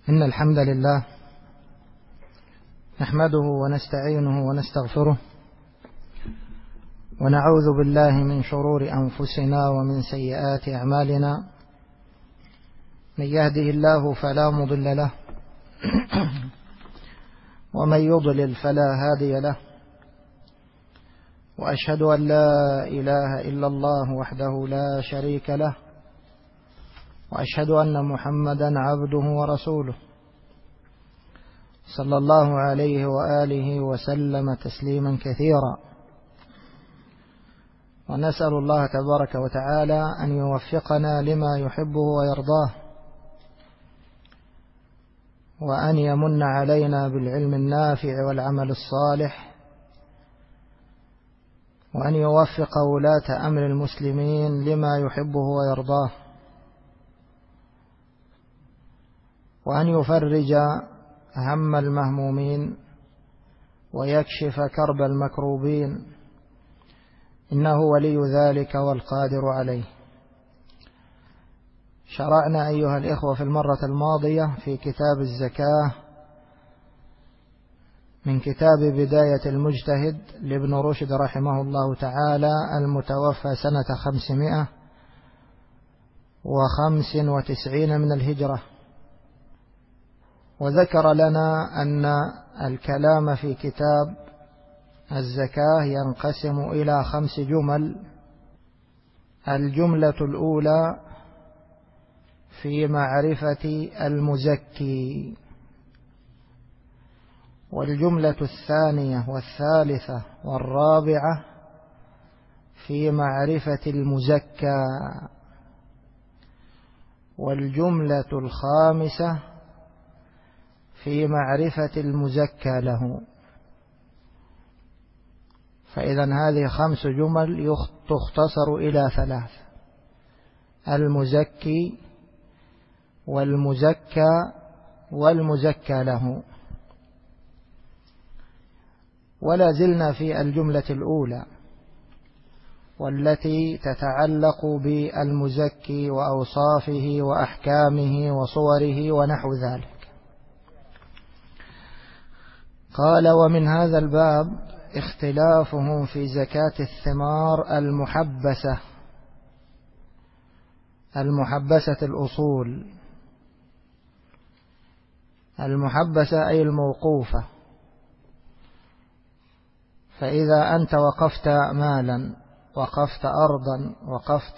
إن الحمد لله نحمده ونستعينه ونستغفره ونعوذ بالله من شرور أنفسنا ومن سيئات أعمالنا. من يهده الله فلا مضل له ومن يضلل فلا هادي له، وأشهد أن لا إله إلا الله وحده لا شريك له، وأشهد أن محمدا عبده ورسوله صلى الله عليه وآله وسلم تسليما كثيرا. ونسأل الله تبارك وتعالى أن يوفقنا لما يحبه ويرضاه، وأن يمن علينا بالعلم النافع والعمل الصالح، وأن يوفق ولاة أمر المسلمين لما يحبه ويرضاه، وأن يفرج هم المهمومين ويكشف كرب المكروبين، إنه ولي ذلك والقادر عليه. شرعنا أيها الإخوة في المرة الماضية في كتاب الزكاة من كتاب بداية المجتهد لابن رشد رحمه الله تعالى، المتوفى سنة 595 من الهجرة. وذكر لنا أن الكلام في كتاب الزكاة ينقسم إلى 5 جمل. الجملة الأولى في معرفة المزكي، والجملة الثانية والثالثة والرابعة في معرفة المزكى، والجملة الخامسة في معرفة المزكى له. فإذا هذه 5 جمل تختصر إلى 3: المزكي والمزكى والمزكى له. ولا زلنا في الجملة الأولى والتي تتعلق بالمزكي وأوصافه وأحكامه وصوره ونحو ذلك. قال: ومن هذا الباب اختلافهم في زكاة الثمار المحبسة الأصول. المحبسة أي الموقوفة. فإذا أنت وقفت مالا، وقفت أرضا، وقفت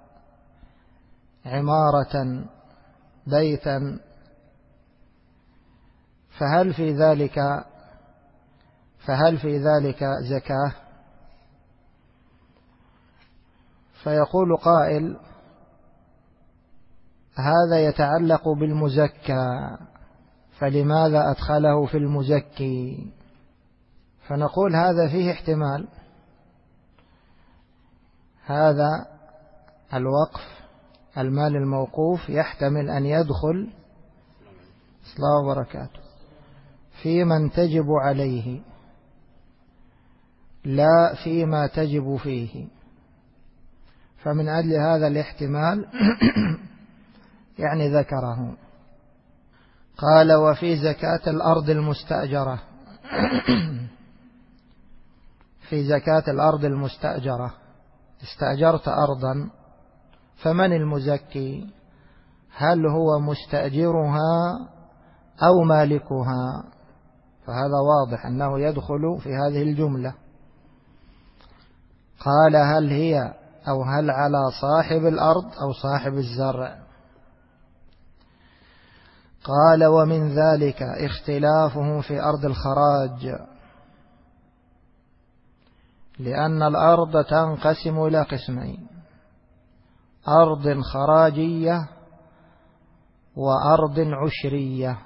عمارة، بيتا، فهل في ذلك زكاة؟ فيقول قائل: هذا يتعلق بالمزكى، فلماذا أدخله في المزكي؟ فنقول هذا فيه احتمال. هذا الوقف، المال الموقوف، يحتمل أن يدخل صلى الله وبركاته في من تجب عليه، لا فيما تجب فيه. فمن أجل هذا الاحتمال يعني ذكره. قال: وفي زكاة الأرض المستأجرة. في زكاة الأرض المستأجرة، استأجرت أرضا، فمن المزكي؟ هل هو مستأجرها أو مالكها؟ فهذا واضح أنه يدخل في هذه الجملة. قال: هل هي أو هل على صاحب الأرض أو صاحب الزرع؟ قال: ومن ذلك اختلافهم في أرض الخراج، لأن الأرض تنقسم إلى قسمين: أرض خراجية وأرض عشرية.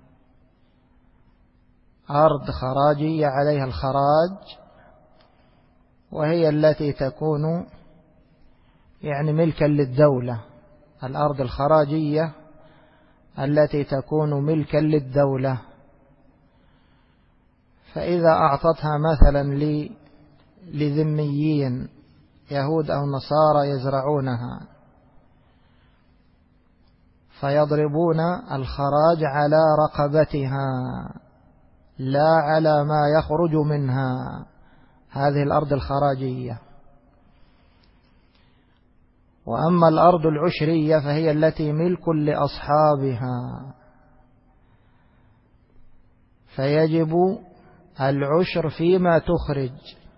أرض خراجية عليها الخراج، وهي التي تكون يعني ملكا للدولة. الأرض الخراجية التي تكون ملكا للدولة، فإذا أعطتها مثلا لذميين يهود أو نصارى يزرعونها، فيضربون الخراج على رقبتها لا على ما يخرج منها، هذه الأرض الخراجية. وأما الأرض العشرية فهي التي ملك لأصحابها، فيجب العشر فيما تخرج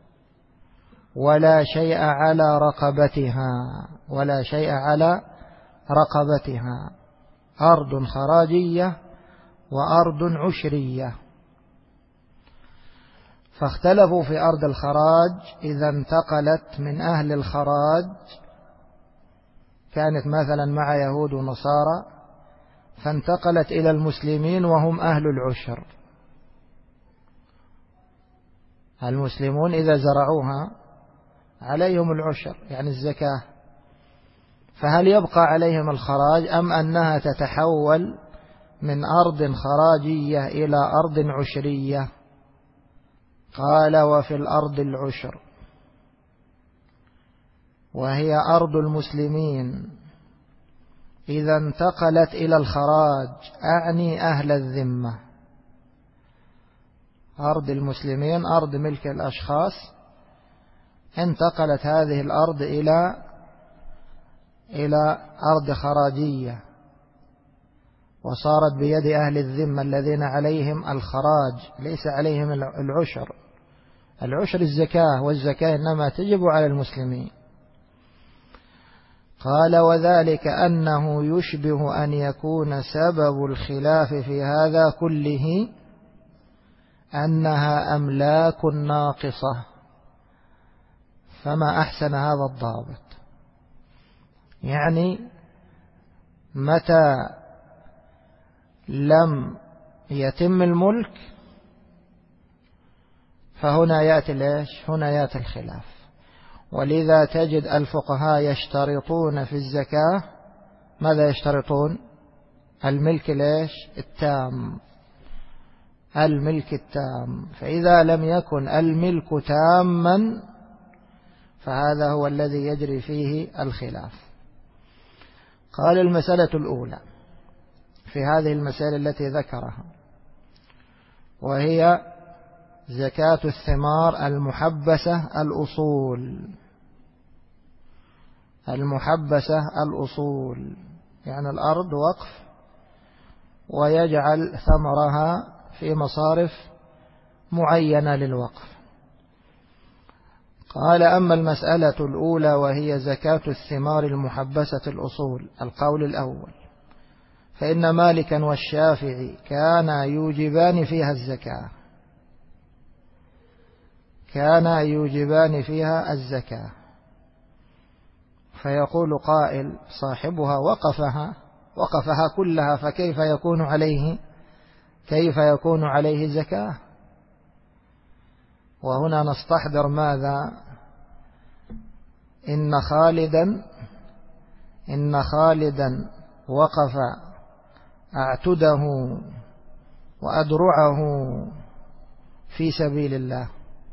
ولا شيء على رقبتها، ولا شيء على رقبتها، أرض خراجية وأرض عشرية. فاختلفوا في أرض الخراج إذا انتقلت من أهل الخراج، كانت مثلا مع يهود ونصارى فانتقلت إلى المسلمين وهم أهل العشر. المسلمون إذا زرعوها عليهم العشر يعني الزكاة، فهل يبقى عليهم الخراج أم أنها تتحول من أرض خراجية إلى أرض عشرية؟ قال وفي الأرض العشر، وهي أرض المسلمين إذا انتقلت إلى الخراج، أعني أهل الذمة. أرض المسلمين أرض ملك الأشخاص، انتقلت هذه الأرض إلى أرض خراجية وصارت بيد أهل الذمة الذين عليهم الخراج ليس عليهم العشر. العشر الزكاة، والزكاة إنما تجب على المسلمين. قال وذلك أنه يشبه أن يكون سبب الخلاف في هذا كله أنها أملاك ناقصة. فما أحسن هذا الضابط، يعني متى لم يتم الملك فهنا يأتي ليش؟ هنا يأتي الخلاف. ولذا تجد الفقهاء يشترطون في الزكاة ماذا يشترطون؟ الملك ليش؟ التام، الملك التام. فإذا لم يكن الملك تاما فهذا هو الذي يجري فيه الخلاف. قال المسألة الأولى في هذه المسائل التي ذكرها، وهي زكاة الثمار المحبسة الأصول. المحبسة الأصول يعني الأرض وقف ويجعل ثمرها في مصارف معينة للوقف. قال أما المسألة الأولى وهي زكاة الثمار المحبسة الأصول، القول الأول، فإن مالكا والشافعي كانا يوجبان فيها الزكاة، كانا يوجبان فيها الزكاة. فيقول قائل صاحبها وقفها كلها، فكيف يكون عليه زكاة؟ وهنا نستحضر ماذا؟ إن خالدا وقف أعتده وأدرعه في سبيل الله.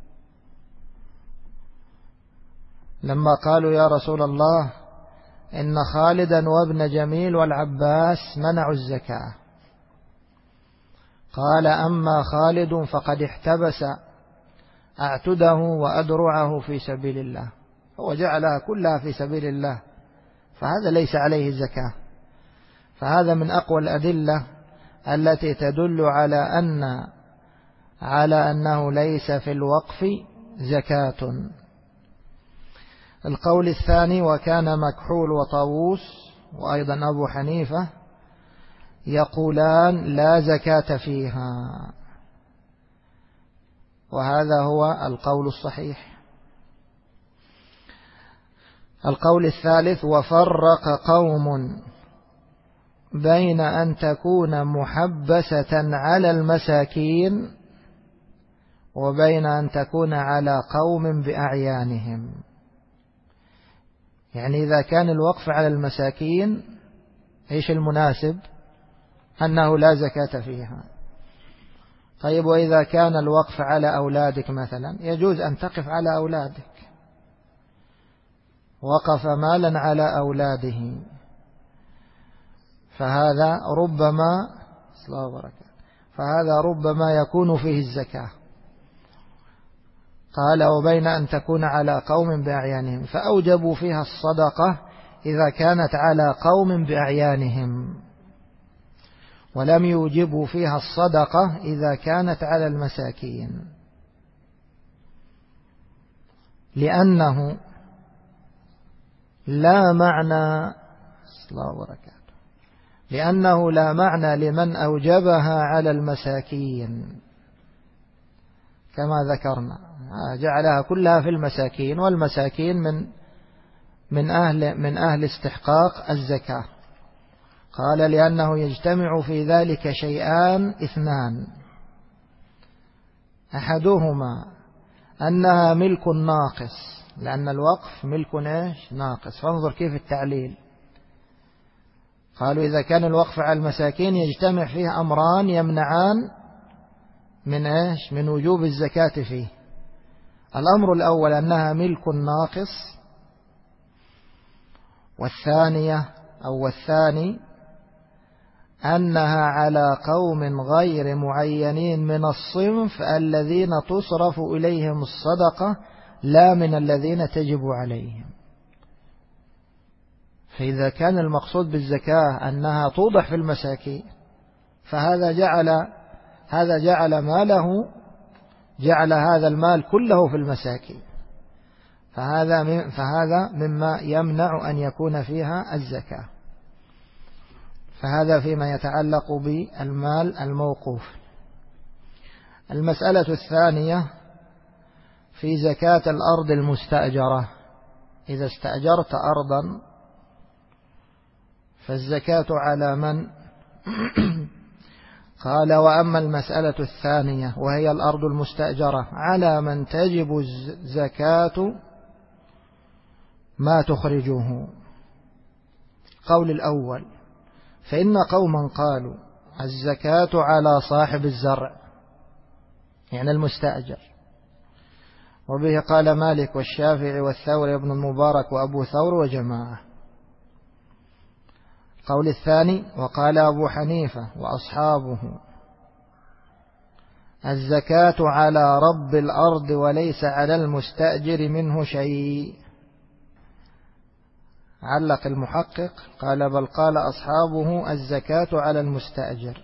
لما قالوا يا رسول الله إن خالدا وابن جميل والعباس منعوا الزكاة، قال أما خالد فقد احتبس أعتده وأدرعه في سبيل الله، هو جعلها كلها في سبيل الله، فهذا ليس عليه زكاة. فهذا من أقوى الأدلة التي تدل على أنه ليس في الوقف زكاة. القول الثاني، وكان مكحول وطاووس وأيضا أبو حنيفة يقولان لا زكاة فيها، وهذا هو القول الصحيح. القول الثالث، وفرق قوم بين أن تكون محبسة على المساكين وبين أن تكون على قوم بأعيانهم. يعني إذا كان الوقف على المساكين إيش المناسب؟ أنه لا زكاة فيها. طيب وإذا كان الوقف على أولادك مثلا، يجوز أن تقف على أولادك، وقف مالا على أولاده، فهذا ربما يكون فيه الزكاة. قال وبين أن تكون على قوم بأعيانهم، فأوجبوا فيها الصدقة إذا كانت على قوم بأعيانهم، ولم يوجبوا فيها الصدقة إذا كانت على المساكين، لأنه لا معنى لمن أوجبها على المساكين كما ذكرنا، جعلها كلها في المساكين، والمساكين من أهل استحقاق الزكاة. قال لأنه يجتمع في ذلك شيئان اثنان، أحدهما أنها ملك ناقص، لأن الوقف ملك ناقص. فانظر كيف التعليل، قالوا إذا كان الوقف على المساكين يجتمع فيه أمران يمنعان من وجوب الزكاة فيه. الأمر الأول أنها ملك ناقص، والثاني أنها على قوم غير معينين من الصنف الذين تصرف إليهم الصدقة، لا من الذين تجب عليهم. فإذا كان المقصود بالزكاة أنها توضح في المساكين، فهذا جعل هذا المال كله في المساكين، فهذا مما يمنع أن يكون فيها الزكاة. فهذا فيما يتعلق بالمال الموقوف. المسألة الثانية في زكاة الأرض المستأجرة. إذا استأجرت أرضا فالزكاة على من؟ قال وأما المسألة الثانية وهي الأرض المستأجرة على من تجب زكاة ما تخرجه. قول الأول فإن قوما قالوا الزكاة على صاحب الزرع، يعني المستأجر، وبه قال مالك والشافعي والثوري ابن المبارك وأبو ثور وجماعة. قول الثاني وقال أبو حنيفة وأصحابه الزكاة على رب الأرض وليس على المستأجر منه شيء. علق المحقق قال بل قال أصحابه الزكاة على المستأجر.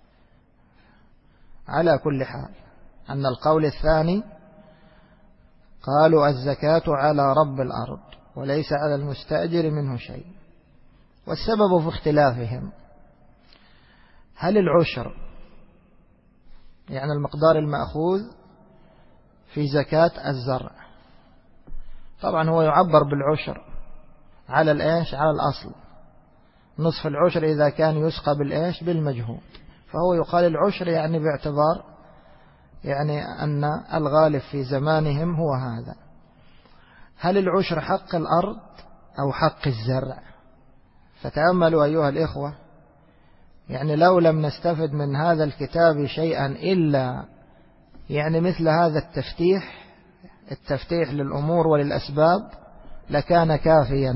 على كل حال أن القول الثاني قالوا الزكاة على رب الأرض وليس على المستأجر منه شيء. والسبب في اختلافهم هل العشر يعني المقدار المأخوذ في زكاة الزرع، طبعا هو يعبر بالعشر على الأصل، نصف العشر إذا كان يسقى بالمجهود، فهو يقال العشر يعني باعتبار يعني أن الغالب في زمانهم هو هذا. هل العشر حق الأرض أو حق الزرع؟ فتأملوا أيها الإخوة، يعني لو لم نستفد من هذا الكتاب شيئا إلا يعني مثل هذا التفتيح للأمور وللأسباب لكان كافيا.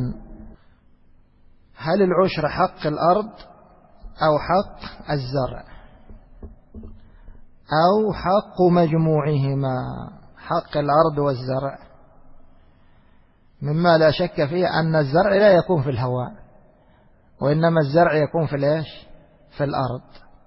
هل العشر حق الأرض أو حق الزرع أو حق مجموعهما؟ حق الأرض والزرع مما لا شك فيه أن الزرع لا يكون في الهواء، وإنما الزرع يكون في الأرض.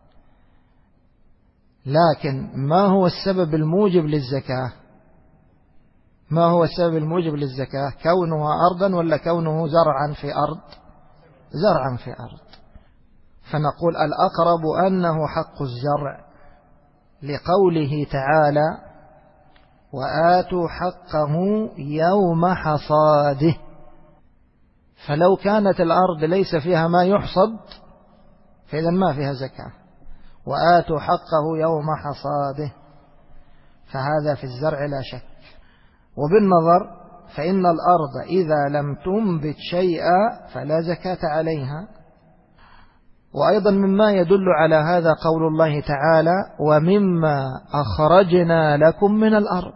لكن ما هو السبب الموجب للزكاة؟ ما هو السبب الموجب للزكاة؟ كونها أرضا ولا كونه زرعا في أرض؟ زرعا في أرض. فنقول الأقرب أنه حق الزرع لقوله تعالى وآتوا حقه يوم حصاده. فلو كانت الأرض ليس فيها ما يحصد فإذا ما فيها زكاة. وآتوا حقه يوم حصاده، فهذا في الزرع لا شك. وبالنظر فإن الأرض إذا لم تنبت شيئا فلا زكاة عليها. وأيضا مما يدل على هذا قول الله تعالى ومما أخرجنا لكم من الأرض.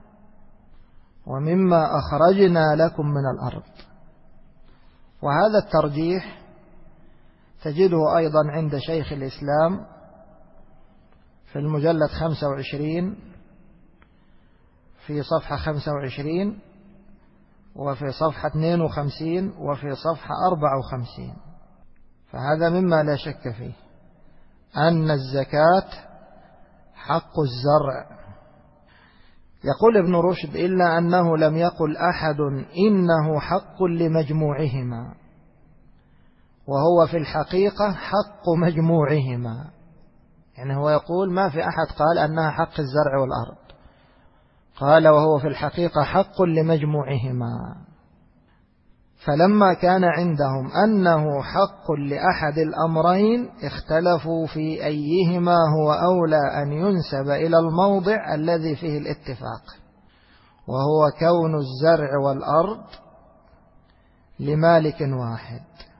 ومما أخرجنا لكم من الأرض، وهذا الترجيح تجده أيضا عند شيخ الإسلام في المجلد 25 في صفحة 25 وفي صفحة 52 وفي صفحة 54. فهذا مما لا شك فيه أن الزكاة حق الزرع. يقول ابن رشد: إلا أنه لم يقل أحد إنه حق لمجموعهما، وهو في الحقيقة حق مجموعهما. يعني هو يقول ما في أحد قال أنها حق الزرع والأرض، قال وهو في الحقيقة حق لمجموعهما. فلما كان عندهم أنه حق لأحد الأمرين اختلفوا في أيهما هو أولى أن ينسب إلى الموضع الذي فيه الاتفاق، وهو كون الزرع والأرض لمالك واحد.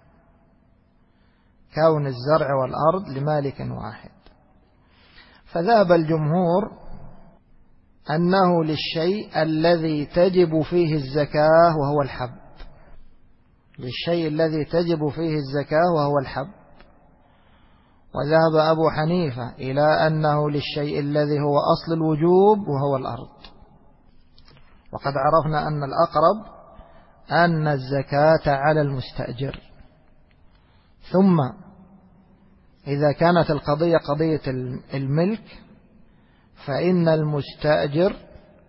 كون الزرع والأرض لمالك واحد. فذهب الجمهور أنه للشيء الذي تجب فيه الزكاة وهو الحب، للشيء الذي تجب فيه الزكاة وهو الحب. وذهب أبو حنيفة إلى أنه للشيء الذي هو أصل الوجوب وهو الأرض. وقد عرفنا أن الأقرب أن الزكاة على المستأجر. ثم إذا كانت القضية قضية الملك فإن المستأجر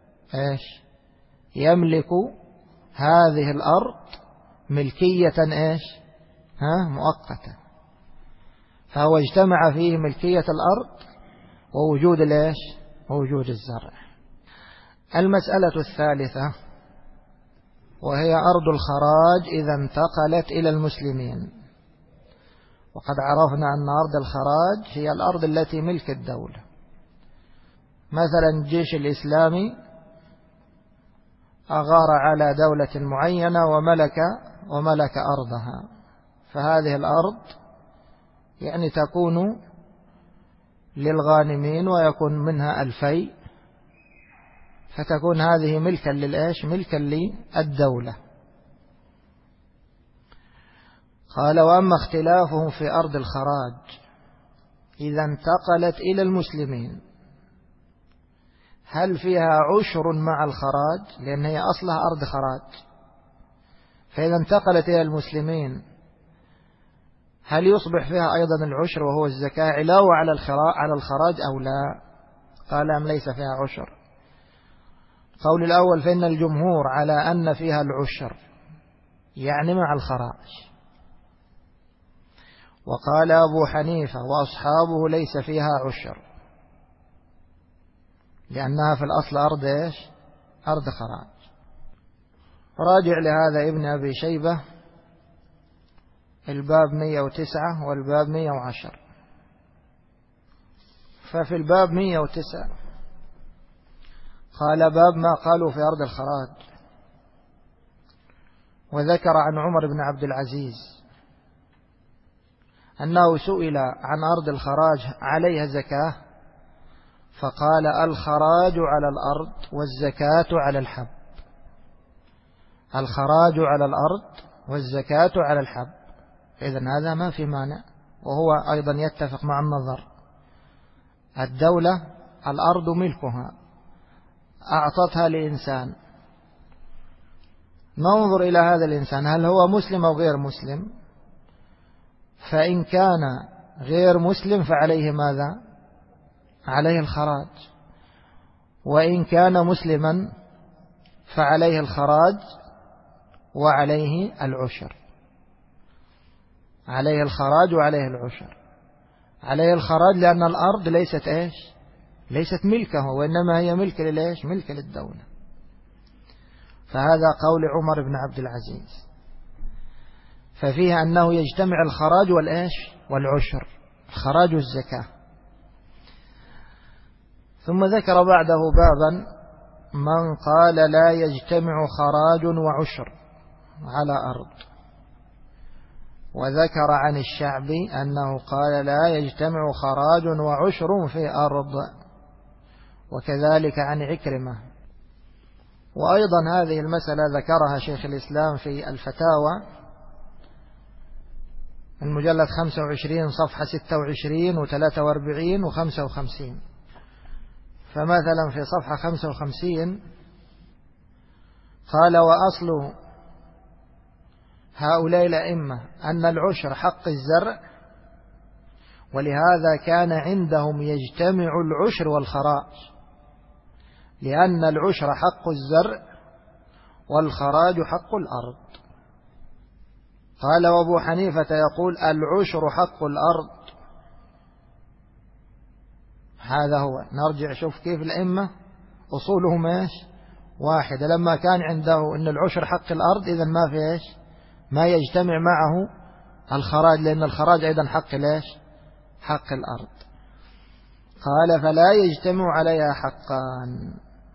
يملك هذه الأرض ملكية مؤقتة، فهو اجتمع فيه ملكية الأرض ووجود ووجود الزرع. المسألة الثالثة وهي أرض الخراج إذا انتقلت إلى المسلمين. وقد عرفنا أن أرض الخراج هي الأرض التي ملك الدولة. مثلا الجيش الإسلامي أغار على دولة معينة وملك أرضها، فهذه الأرض يعني تكون للغانمين ويكون منها الفيء، فتكون هذه ملكا ملكا للدولة. قال: وأما اختلافهم في أرض الخراج إذا انتقلت إلى المسلمين هل فيها عشر مع الخراج، لأن هي أصلها أرض خراج، فإذا انتقلت إلى المسلمين هل يصبح فيها أيضا العشر وهو الزكاة علاوة على الخراج أو لا؟ قال: أم ليس فيها عشر. قول الأول فإن الجمهور على أن فيها العشر يعني مع الخراج. وقال أبو حنيفة وأصحابه ليس فيها عشر لأنها في الأصل أرض خراج. راجع لهذا ابن أبي شيبة الباب 109 والباب 110. ففي الباب 109 قال: باب ما قالوا في أرض الخراج. وذكر عن عمر بن عبد العزيز أنه سئل عن أرض الخراج عليها زكاة، فقال: الخراج على الأرض والزكاة على الحب. الخراج على الأرض والزكاة على الحب. إذن هذا ما في مانع، وهو أيضا يتفق مع النظر. الدولة الأرض ملكها، أعطتها لإنسان، ننظر إلى هذا الإنسان هل هو مسلم أو غير مسلم. فإن كان غير مسلم فعليه ماذا؟ عليه الخراج. وإن كان مسلما فعليه الخراج وعليه العشر. عليه الخراج وعليه العشر. عليه الخراج لأن الأرض ليست ملكه، وإنما هي ملك للدولة. فهذا قول عمر بن عبد العزيز. ففيه أنه يجتمع الخراج والعشر، الخراج والزكاة. ثم ذكر بعده بابا من قال لا يجتمع خراج وعشر على أرض. وذكر عن الشعبي أنه قال لا يجتمع خراج وعشر في أرض، وكذلك عن عكرمة. وأيضا هذه المسألة ذكرها شيخ الإسلام في الفتاوى المجلد 25 صفحة 26 و43 و55. فمثلا في صفحة 55 قال: وأصل هؤلاء الأئمة أن العشر حق الزرع، ولهذا كان عندهم يجتمع العشر والخراج، لأن العشر حق الزرع والخراج حق الأرض. قال: وأبو حنيفة يقول: العشر حق الأرض. هذا هو. نرجع شوف كيف الأئمة أصولهم إيش واحدة. لما كان عنده أن العشر حق الأرض، إذن ما في إيش، ما يجتمع معه الخراج، لأن الخراج أيضا حق ليش، حق الأرض. قال: فلا يجتمع عليها حقان.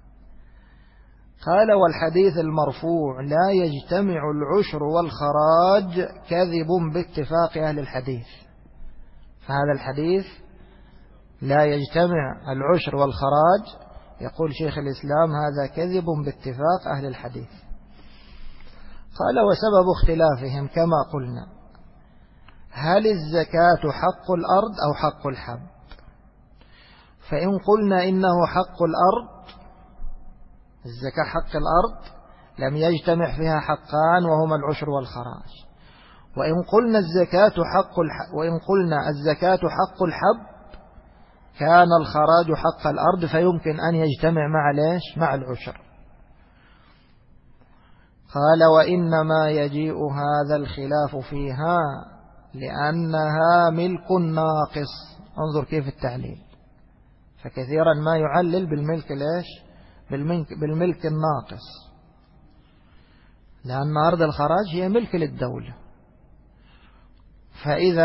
قال: والحديث المرفوع لا يجتمع العشر والخراج كذب باتفاق أهل الحديث. فهذا الحديث لا يجتمع العشر والخراج، يقول شيخ الإسلام هذا كذب باتفاق أهل الحديث. قال: وسبب اختلافهم كما قلنا، هل الزكاة حق الأرض أو حق الحب؟ فإن قلنا إنه حق الأرض، الزكاة حق الأرض، لم يجتمع فيها حقان وهما العشر والخراج. وإن قلنا الزكاة حق الحب، كان الخراج حق الأرض، فيمكن أن يجتمع مع ليش، مع العشر. قال: وإنما يجيء هذا الخلاف فيها لأنها ملك ناقص. انظر كيف التعليل. فكثيرا ما يعلل بالملك ليش، بالملك الناقص، لأن أرض الخراج هي ملك للدولة، فإذا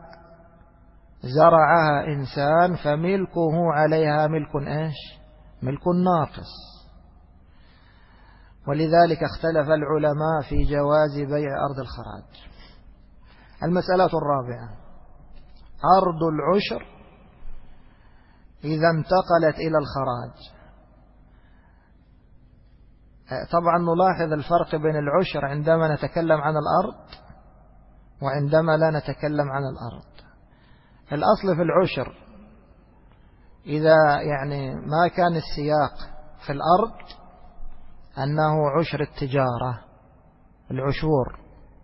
زرعها إنسان فملكه عليها ملك إيش، ملك ناقص. ولذلك اختلف العلماء في جواز بيع أرض الخراج. المسألة الرابعة: أرض العشر إذا انتقلت إلى الخراج. طبعا نلاحظ الفرق بين العشر عندما نتكلم عن الأرض وعندما لا نتكلم عن الأرض. الأصل في العشر إذا يعني ما كان السياق في الأرض أنه عشر التجارة، العشور،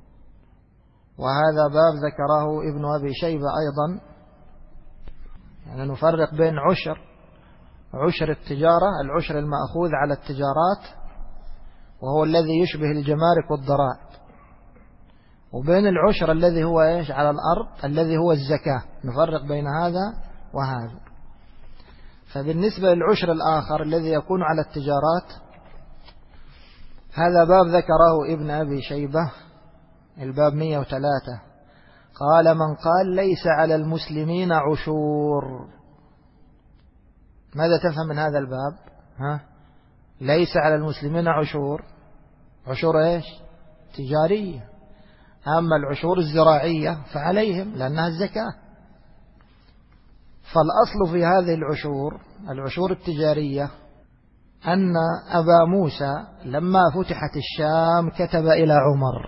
وهذا باب ذكره ابن أبي شيبة أيضا. يعني نفرق بين عشر التجارة، العشر المأخوذ على التجارات وهو الذي يشبه الجمارك والضرائب، وبين العشر الذي هو إيش، على الأرض، الذي هو الزكاة. نفرق بين هذا وهذا. فبالنسبة للعشر الآخر الذي يكون على التجارات، هذا باب ذكره ابن أبي شيبة، الباب 103. قال: من قال ليس على المسلمين عشور. ماذا تفهم من هذا الباب؟ ليس على المسلمين عشور. عشور إيش؟ تجارية. أما العشور الزراعية فعليهم، لأنها الزكاة. فالأصل في هذه العشور التجارية، أن أبا موسى لما فتحت الشام كتب إلى عمر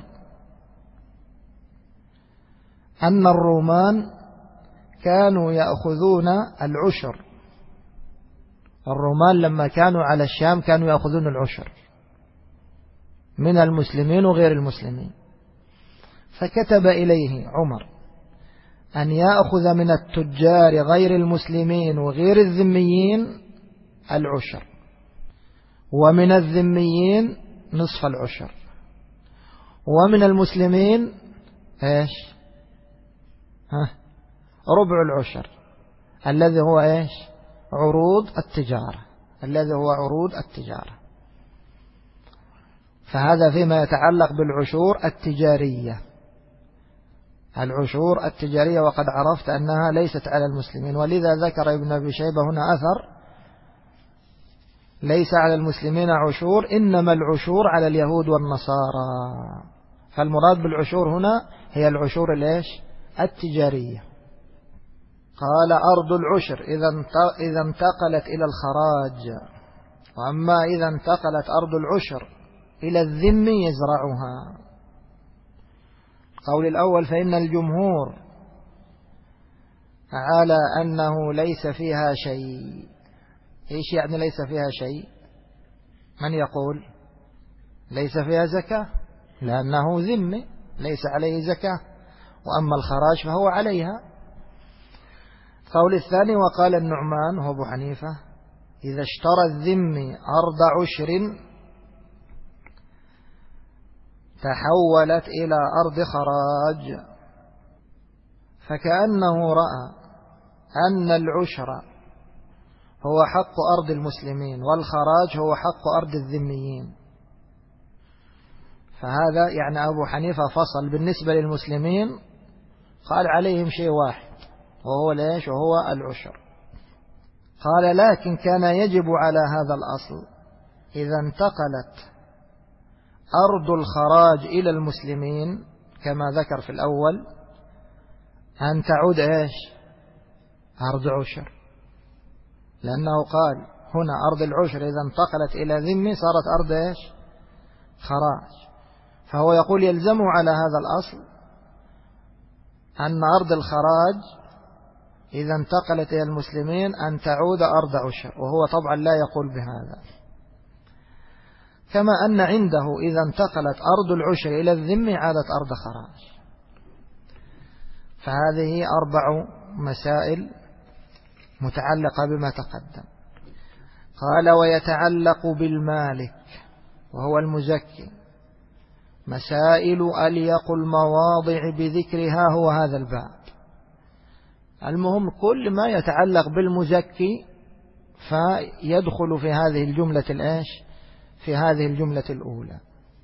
أن الرومان كانوا يأخذون العشر. الرومان لما كانوا على الشام كانوا يأخذون العشر من المسلمين وغير المسلمين، فكتب إليه عمر أن يأخذ من التجار غير المسلمين وغير الذميين العشر، ومن الذميين نصف العشر، ومن المسلمين إيش؟ ربع العشر، الذي هو إيش؟ عروض التجارة، الذي هو عروض التجارة. فهذا فيما يتعلق بالعشور التجارية. العشور التجارية، وقد عرفت أنها ليست على المسلمين، ولذا ذكر ابن أبي شيبة هنا أثر: ليس على المسلمين عشور، إنما العشور على اليهود والنصارى. فالمراد بالعشور هنا هي العشور الإيش؟ التجارية. قال: أرض العشر إذا انتقلت إلى الخراج، وأما إذا انتقلت أرض العشر إلى الذم يزرعها. القول الأول فإن الجمهور على أنه ليس فيها شيء. إيش يعني ليس فيها شيء؟ من يقول ليس فيها زكاة؟ لأنه ذمي ليس عليه زكاة، وأما الخراج فهو عليها. القول الثاني وقال النعمان وهو أبو حنيفة إذا اشترى الذمي أرض عشر تحولت إلى أرض خراج، فكأنه رأى أن العشر هو حق أرض المسلمين والخراج هو حق أرض الذميين. فهذا يعني أبو حنيفة فصل بالنسبة للمسلمين، قال عليهم شيء واحد وهو ليش؟ وهو العشر. قال لكن كان يجب على هذا الأصل إذا انتقلت أرض الخراج إلى المسلمين كما ذكر في الأول أن تعود إيش؟ أرض عشر، لأنه قال هنا أرض العشر إذا انتقلت إلى ذمي صارت أرض إيش؟ خراج. فهو يقول يلزم على هذا الأصل أن أرض الخراج إذا انتقلت إلى المسلمين أن تعود أرض عشر، وهو طبعا لا يقول بهذا. كما أن عنده إذا انتقلت أرض العشر إلى الذمي عادت أرض خراج. فهذه 4 مسائل متعلقة بما تقدم. قال ويتعلق بالمالك وهو المزكي مسائل أليق المواضع بذكرها هو هذا الباب. المهم كل ما يتعلق بالمزكي فيدخل في هذه الجملة الإيش؟ في هذه الجملة الأولى.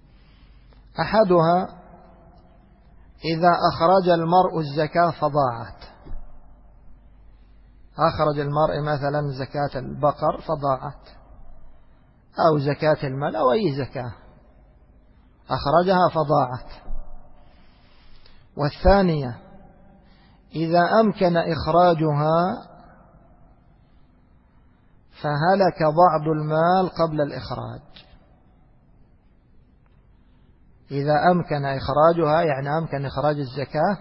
أحدها إذا أخرج المرء الزكاة فضاعت. أخرج المرء مثلا زكاة البقر فضاعت، أو زكاة المال أو أي زكاة أخرجها فضاعت. والثانية إذا أمكن إخراجها فهلك بعض المال قبل الإخراج. إذا أمكن إخراجها يعني أمكن إخراج الزكاة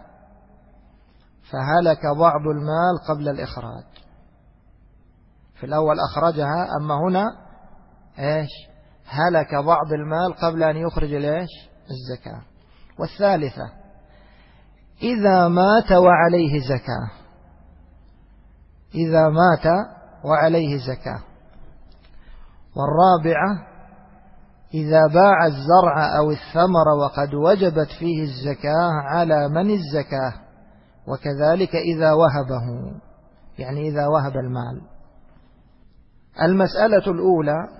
فهلك بعض المال قبل الإخراج. في الأول أخرجها، أما هنا إيش؟ هلك بعض المال قبل أن يخرج الإيش؟ الزكاة. والثالثة إذا مات وعليه زكاة. إذا مات وعليه زكاة. والرابعة إذا باع الزرع أو الثمر وقد وجبت فيه الزكاة على من الزكاة، وكذلك إذا وهبه يعني إذا وهب المال. المسألة الأولى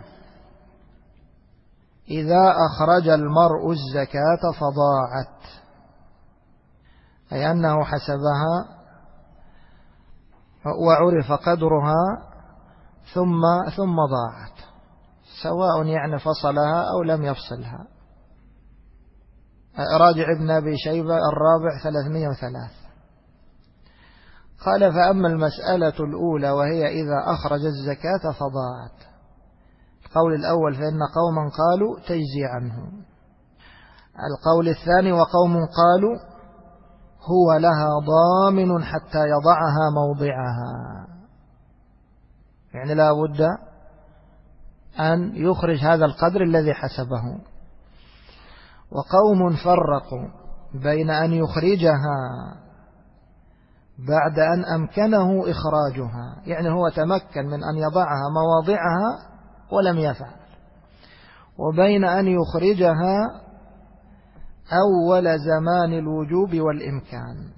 إذا أخرج المرء الزكاة فضاعت، أي أنه حسبها وعرف قدرها ثم ضاعت، سواء يعني فصلها أو لم يفصلها. راجع ابن أبي شيبة الرابع 303. قال فأما المسألة الأولى وهي إذا أخرج الزكاة فضاعت. القول الأول فإن قوما قالوا تجزي عنه. القول الثاني وقوم قالوا هو لها ضامن حتى يضعها موضعها، يعني لا بد أن يخرج هذا القدر الذي حسبه. وقوم فرقوا بين أن يخرجها بعد أن أمكنه إخراجها، يعني هو تمكن من أن يضعها مواضعها ولم يفعل، وبين أن يخرجها أول زمان الوجوب والإمكان.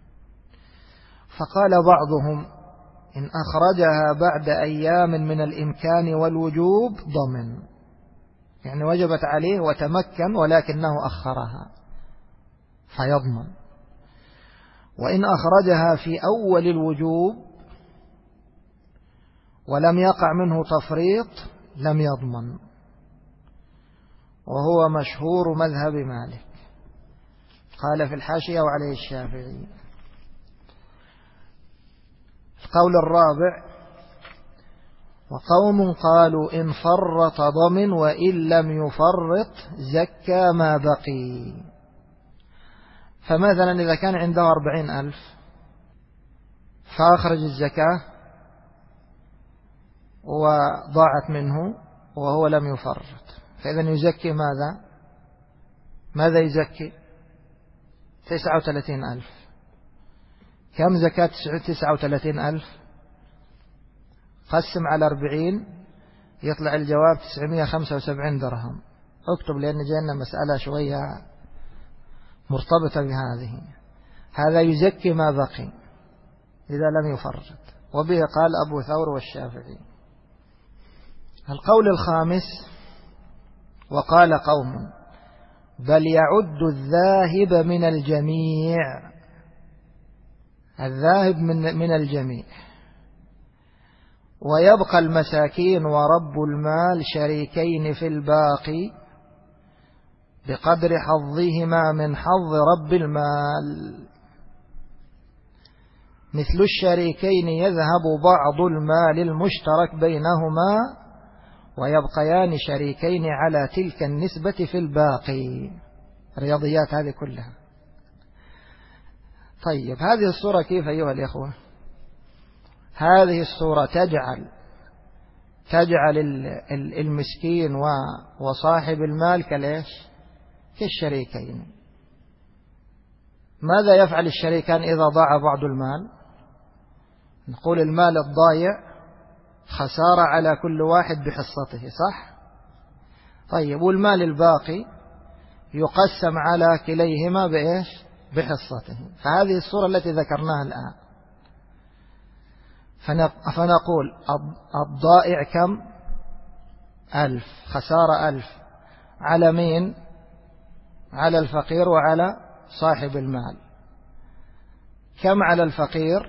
فقال بعضهم إن أخرجها بعد أيام من الإمكان والوجوب ضمن، يعني وجبت عليه وتمكن ولكنه أخرها فيضمن. وإن أخرجها في أول الوجوب ولم يقع منه تفريط لم يضمن، وهو مشهور مذهب مالك. قال في الحاشية وعليه الشافعي. القول الرابع وقوم قالوا إن فرط ضمن وإن لم يفرط زكى ما بقي. فمثلا إذا كان عنده 40,000 فأخرج الزكاة وضاعت منه وهو لم يفرط، فإذا يزكي ماذا يزكي؟ 39,000. كم زكاة 39,000؟ قسم على 40 يطلع الجواب 975 درهم. اكتب لأن جاءنا مسألة شوية مرتبطة بهذه. هذا يزكي ما بقي إذا لم يفرط، وبه قال أبو ثور والشافعي. القول الخامس: وقال قوم بل يعد الذاهب من الجميع، الذاهب من الجميع، ويبقى المساكين ورب المال شريكين في الباقي بقدر حظهما من حظ رب المال. مثل الشريكين يذهب بعض المال المشترك بينهما ويبقيان شريكين على تلك النسبة في الباقي. رياضيات هذه كلها. طيب هذه الصورة كيف أيها الإخوة؟ هذه الصورة تجعل المسكين وصاحب المال كالشريكين. ماذا يفعل الشريكان إذا ضاع بعض المال؟ نقول المال الضايع خسارة على كل واحد بحصته، صح؟ طيب والمال الباقي يقسم على كليهما بحصته. فهذه الصورة التي ذكرناها الآن. فنقول الضائع كم؟ 1000، خسارة 1000 على مين؟ على الفقير وعلى صاحب المال. كم على الفقير؟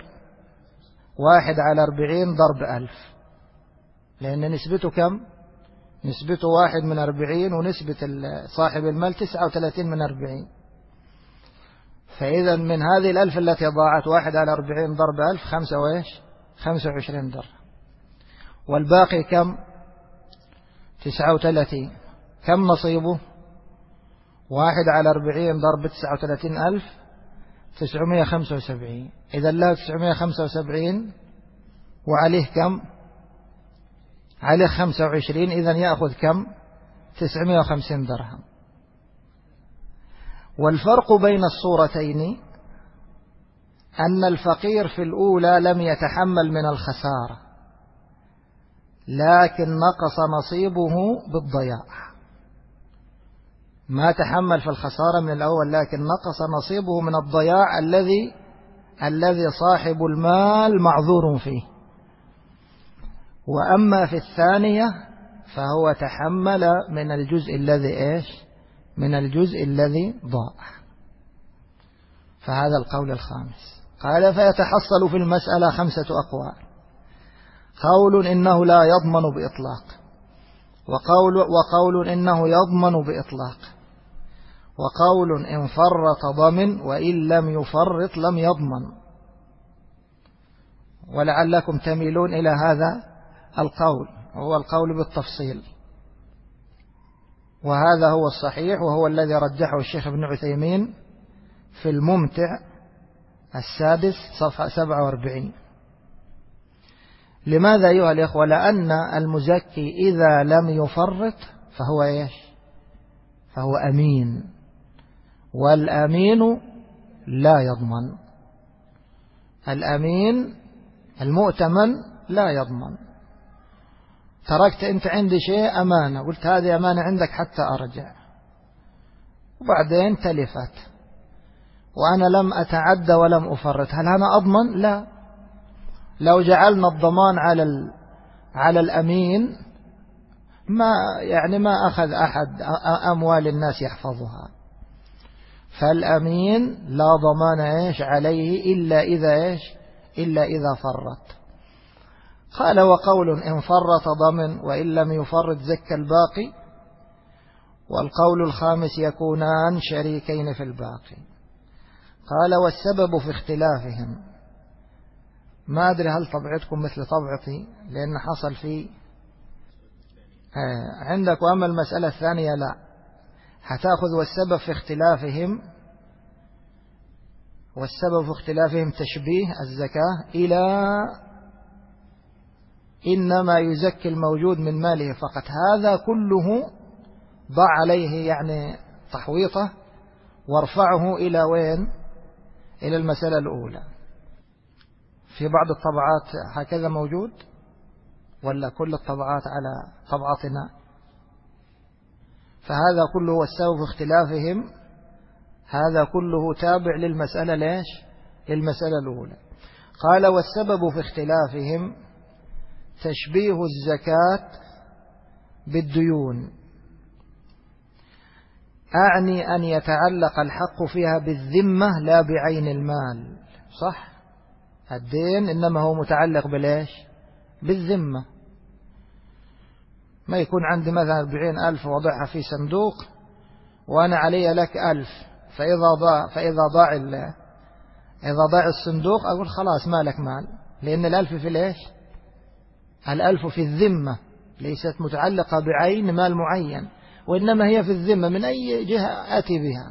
1/40 ضرب 1000، لأن نسبته كم؟ نسبته 1/40 ونسبة صاحب المال 39/40. فإذا من هذه 1000 التي ضاعت 1/40 ضرب 1000 25 درهم. والباقي كم؟ 39. كم نصيبه؟ 1/40 ضرب 39,000 975. إذا له 975 وعليه كم؟ عليه 25. إذا يأخذ كم؟ 950 درهم. والفرق بين الصورتين أن الفقير في الأولى لم يتحمل من الخسارة، لكن نقص نصيبه بالضياع. ما تحمل في الخسارة من الأول، لكن نقص نصيبه من الضياع الذي صاحب المال معذور فيه. وأما في الثانية فهو تحمل من الجزء الذي من الجزء الذي ضاع. فهذا القول الخامس. قال فيتحصل في المسألة 5 أقوال: قول إنه لا يضمن بإطلاق، وقول إنه يضمن بإطلاق، وقول إن فرط ضمن وإن لم يفرط لم يضمن. ولعلكم تميلون إلى هذا القول، هو القول بالتفصيل، وهذا هو الصحيح، وهو الذي رجحه الشيخ ابن عثيمين في الممتع 6 صفحة 47. لماذا أيها الإخوة؟ لأن المزكي إذا لم يفرط فهو أمين، والأمين لا يضمن. الأمين المؤتمن لا يضمن. تركت أنت عندي شيء أمانة، قلت هذه أمانة عندك حتى أرجع، وبعدين تلفت وأنا لم أتعدى ولم أفرط، هل أنا أضمن؟ لا. لو جعلنا الضمان على الأمين ما أخذ أحد أموال الناس يحفظها. فالأمين لا ضمان عليه إلا إذا فرط. قال وقول إن فرط ضمن وإن لم يفرط زكى الباقي. والقول الخامس يكونان شريكين في الباقي. قال والسبب في اختلافهم، ما أدري هل طبعتكم مثل طبعتي، لأن حصل في عندك، وأما المسألة الثانية لا، هتأخذ والسبب في اختلافهم والسبب في اختلافهم تشبيه الزكاة إلى إنما يزكي الموجود من ماله فقط. هذا كله ضع عليه يعني تحويطه وارفعه إلى وين؟ إلى المسألة الأولى. في بعض الطبعات هكذا موجود ولا كل الطبعات على طبعتنا؟ فهذا كله هو السبب في اختلافهم، هذا كله تابع للمسألة ليش؟ للمسألة الأولى. قال والسبب في اختلافهم تشبيه الزكاة بالديون، أعني أن يتعلق الحق فيها بالذمة لا بعين المال. صح؟ الدين إنما هو متعلق بالإيش؟ بالذمة. ما يكون عندي مثلا 40,000 وضعها في صندوق وأنا علي لك 1000، إذا ضاع الصندوق أقول خلاص ما لك مال، لأن 1000 في الإيش؟ 1000 في الذمة، ليست متعلقة بعين مال معين، وإنما هي في الذمة من أي جهة آتي بها.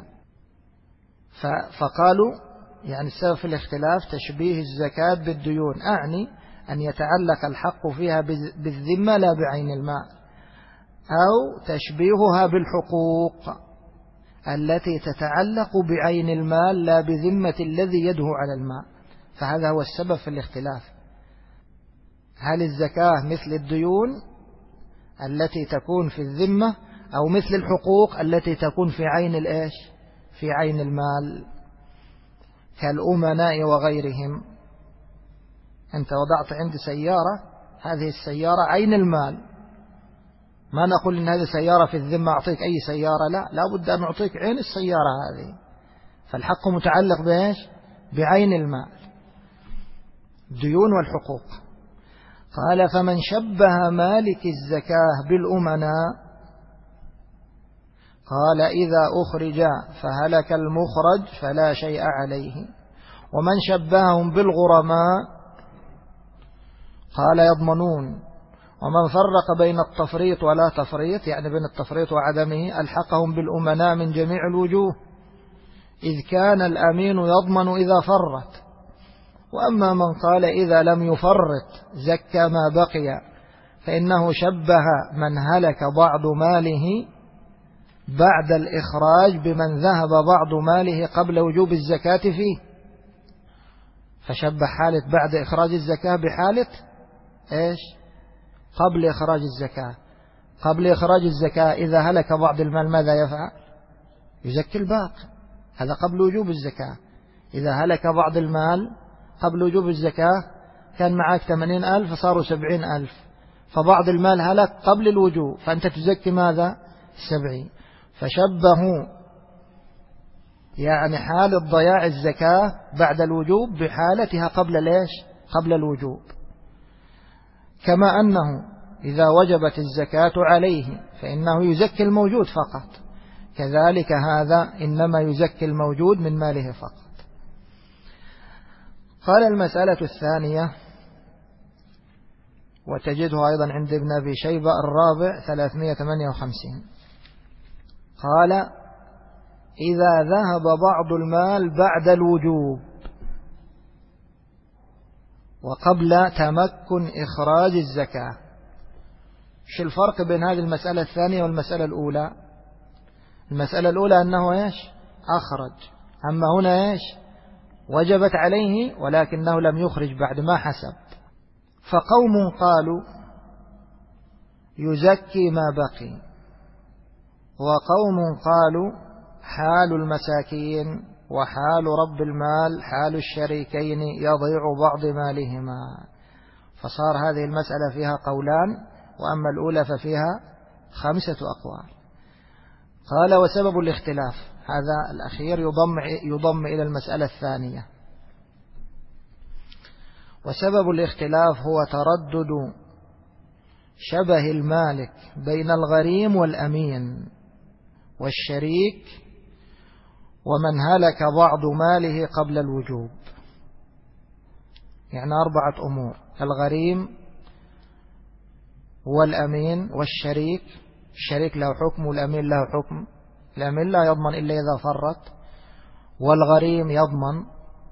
فقالوا يعني السبب في الاختلاف تشبيه الزكاة بالديون، أعني أن يتعلق الحق فيها بالذمة لا بعين المال، أو تشبيهها بالحقوق التي تتعلق بعين المال لا بذمة الذي يده على المال. فهذا هو السبب في الاختلاف. هل الزكاة مثل الديون التي تكون في الذمة، أو مثل الحقوق التي تكون في عين الإيش؟ في عين المال كالأمناء وغيرهم. أنت وضعت عندي سيارة، هذه السيارة عين المال، ما نقول إن هذه سيارة في الذمة أعطيك أي سيارة، لا بد أن أعطيك عين السيارة هذه. فالحق متعلق بإيش؟ بعين المال، الديون والحقوق. قال فمن شبه مالك الزكاة بالأمناء، قال إذا أخرج فهلك المخرج فلا شيء عليه، ومن شبههم بالغرماء قال يضمنون، ومن فرق بين التفريط ولا تفريط يعني بين التفريط وعدمه ألحقهم بالأمناء من جميع الوجوه، إذ كان الأمين يضمن إذا فرط. وأما من قال إذا لم يفرط زكى ما بقي، فإنه شبه من هلك بعض ماله بعد الإخراج بمن ذهب بعض ماله قبل وجوب الزكاة فيه، فشبه حالة بعد إخراج الزكاة بحالة إيش؟ قبل إخراج الزكاة. قبل إخراج الزكاة إذا هلك بعض المال ماذا يفعل؟ يزكي الباقي، هذا قبل وجوب الزكاة. إذا هلك بعض المال قبل وجوب الزكاة، كان معك 80,000 صاروا 70,000، فبعض المال هلك قبل الوجوب، فأنت تزكي ماذا؟ 70. فشبهوا يعني حالة ضياع الزكاة بعد الوجوب بحالتها قبل ليش؟ قبل الوجوب. كما أنه إذا وجبت الزكاة عليه فإنه يزكي الموجود فقط، كذلك هذا إنما يزكي الموجود من ماله فقط. قال المسألة الثانية، وتجدها أيضا عند ابن أبي شيبة الرابع 358، قال إذا ذهب بعض المال بعد الوجوب وقبل تمكن إخراج الزكاة. شو الفرق بين هذه المسألة الثانية والمسألة الأولى؟ المسألة الأولى أنه إيش؟ أخرج، أما هنا إيش؟ وجبت عليه ولكنه لم يخرج بعد ما حسب. فقوم قالوا يزكي ما بقي، وقوم قالوا حال المساكين وحال رب المال حال الشريكين يضيع بعض مالهما. فصار هذه المسألة فيها قولان، وأما الأولى ففيها 5 أقوال. قال وسبب الاختلاف، هذا الأخير يضم إلى المسألة الثانية. وسبب الاختلاف هو تردد شبه المالك بين الغريم والأمين والشريك ومن هلك بعض ماله قبل الوجوب. يعني 4 أمور: الغريم والأمين والشريك. الشريك له حكم والأمين له حكم. الأمين لا يضمن إلا إذا فرط، والغريم يضمن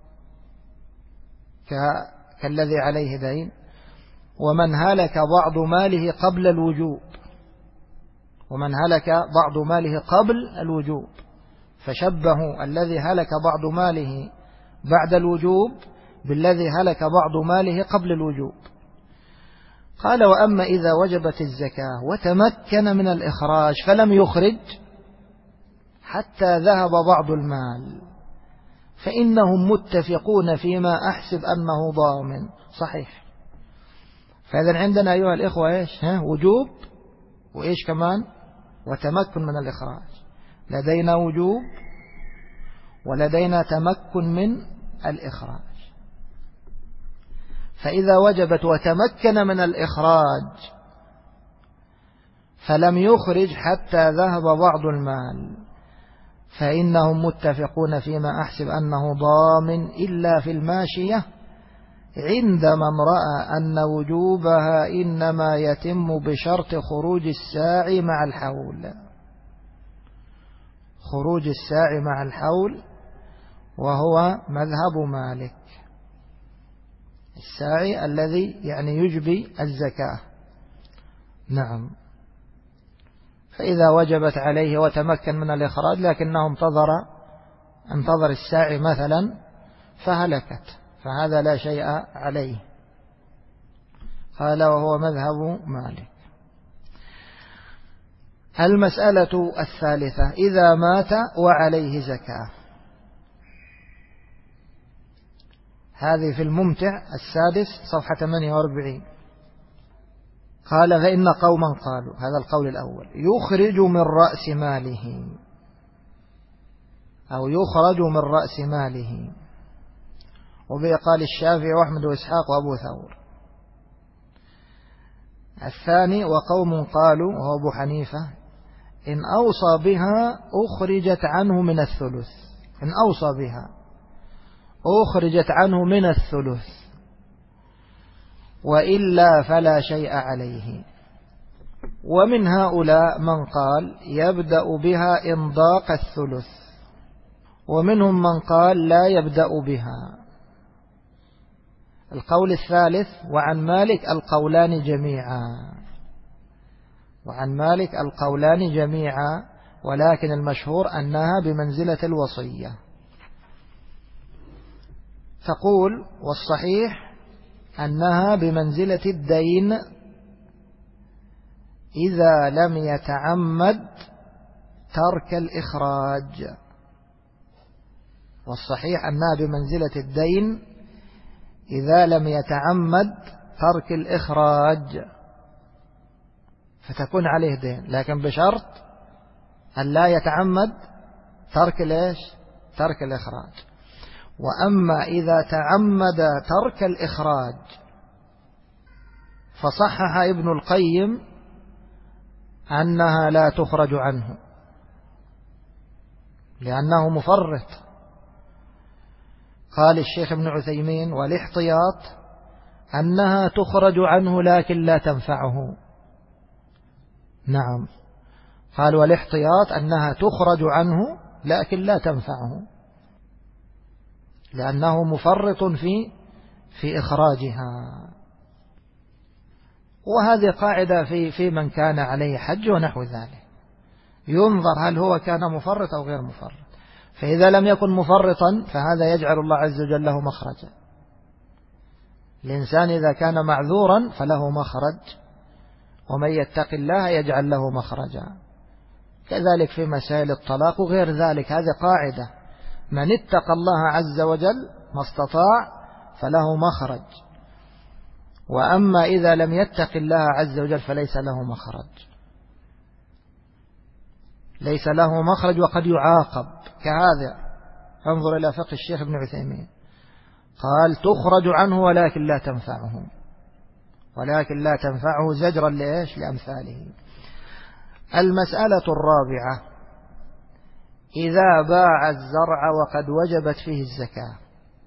كالذي عليه دين. ومن هلك بعض ماله قبل الوجوب، ومن هلك بعض ماله قبل الوجوب، فشبهوا الذي هلك بعض ماله بعد الوجوب بالذي هلك بعض ماله قبل الوجوب. قال: وأما إذا وجبت الزكاة وتمكن من الإخراج فلم يخرج حتى ذهب بعض المال فإنهم متفقون فيما أحسب أنه ضامن. صحيح. فإذا عندنا أيها الإخوة إيش؟ وجوب، وإيش كمان؟ وتمكن من الإخراج. لدينا وجوب ولدينا تمكن من الإخراج. فإذا وجبت وتمكن من الإخراج فلم يخرج حتى ذهب بعض المال فإنهم متفقون فيما أحسب أنه ضامن إلا في الماشية عند من رأى أن وجوبها إنما يتم بشرط خروج الساعي مع الحول. خروج الساعي مع الحول وهو مذهب مالك، الساعي الذي يعني يجبي الزكاة. نعم. فإذا وجبت عليه وتمكن من الإخراج لكنه انتظر الساعي مثلا فهلكت، فهذا لا شيء عليه. قال: وهو مذهب مالك. المسألة الثالثة: إذا مات وعليه زكاة. هذه في الممتع السادس صفحة 48. قال: فإن قوما قالوا، هذا القول الأول، يخرج من رأس ماله أو يخرج من رأس ماله، وبه قال الشافعي وأحمد وإسحاق وأبو ثور. الثاني: وقوم قالوا، وهو أبو حنيفة، إن أوصى بها أخرجت عنه من الثلث. إن أوصى بها أخرجت عنه من الثلث، وإلا فلا شيء عليه. ومن هؤلاء من قال يبدأ بها إن ضاق الثلث، ومنهم من قال لا يبدأ بها. القول الثالث: وعن مالك القولان جميعا. وعن مالك القولان جميعا، ولكن المشهور أنها بمنزلة الوصية. تقول: والصحيح أنها بمنزلة الدين إذا لم يتعمد ترك الإخراج. والصحيح أنها بمنزلة الدين إذا لم يتعمد ترك الإخراج، فتكون عليه دين، لكن بشرط أن لا يتعمد ترك الإخراج. وأما إذا تعمد ترك الإخراج فصحح ابن القيم أنها لا تخرج عنه لأنه مفرط. قال الشيخ ابن عثيمين: والاحتياط أنها تخرج عنه لكن لا تنفعه. نعم، قال: والاحتياط أنها تخرج عنه لكن لا تنفعه لأنه مفرط في إخراجها. وهذه قاعدة في من كان عليه حج ونحو ذلك، ينظر هل هو كان مفرط أو غير مفرط. فإذا لم يكن مفرطا فهذا يجعل الله عز وجل له مخرجا. الإنسان إذا كان معذورا فله مخرج، ومن يتق الله يجعل له مخرجا. كذلك في مسائل الطلاق وغير ذلك، هذه قاعدة: من اتقى الله عز وجل ما استطاع فله مخرج. وأما إذا لم يتق الله عز وجل فليس له مخرج، ليس له مخرج وقد يعاقب. كهذا انظر إلى فقه الشيخ ابن عثيمين، قال: تخرج عنه ولكن لا تنفعه زجرا لأمثاله. المسألة الرابعة: إذا باع الزرع وقد وجبت فيه الزكاة.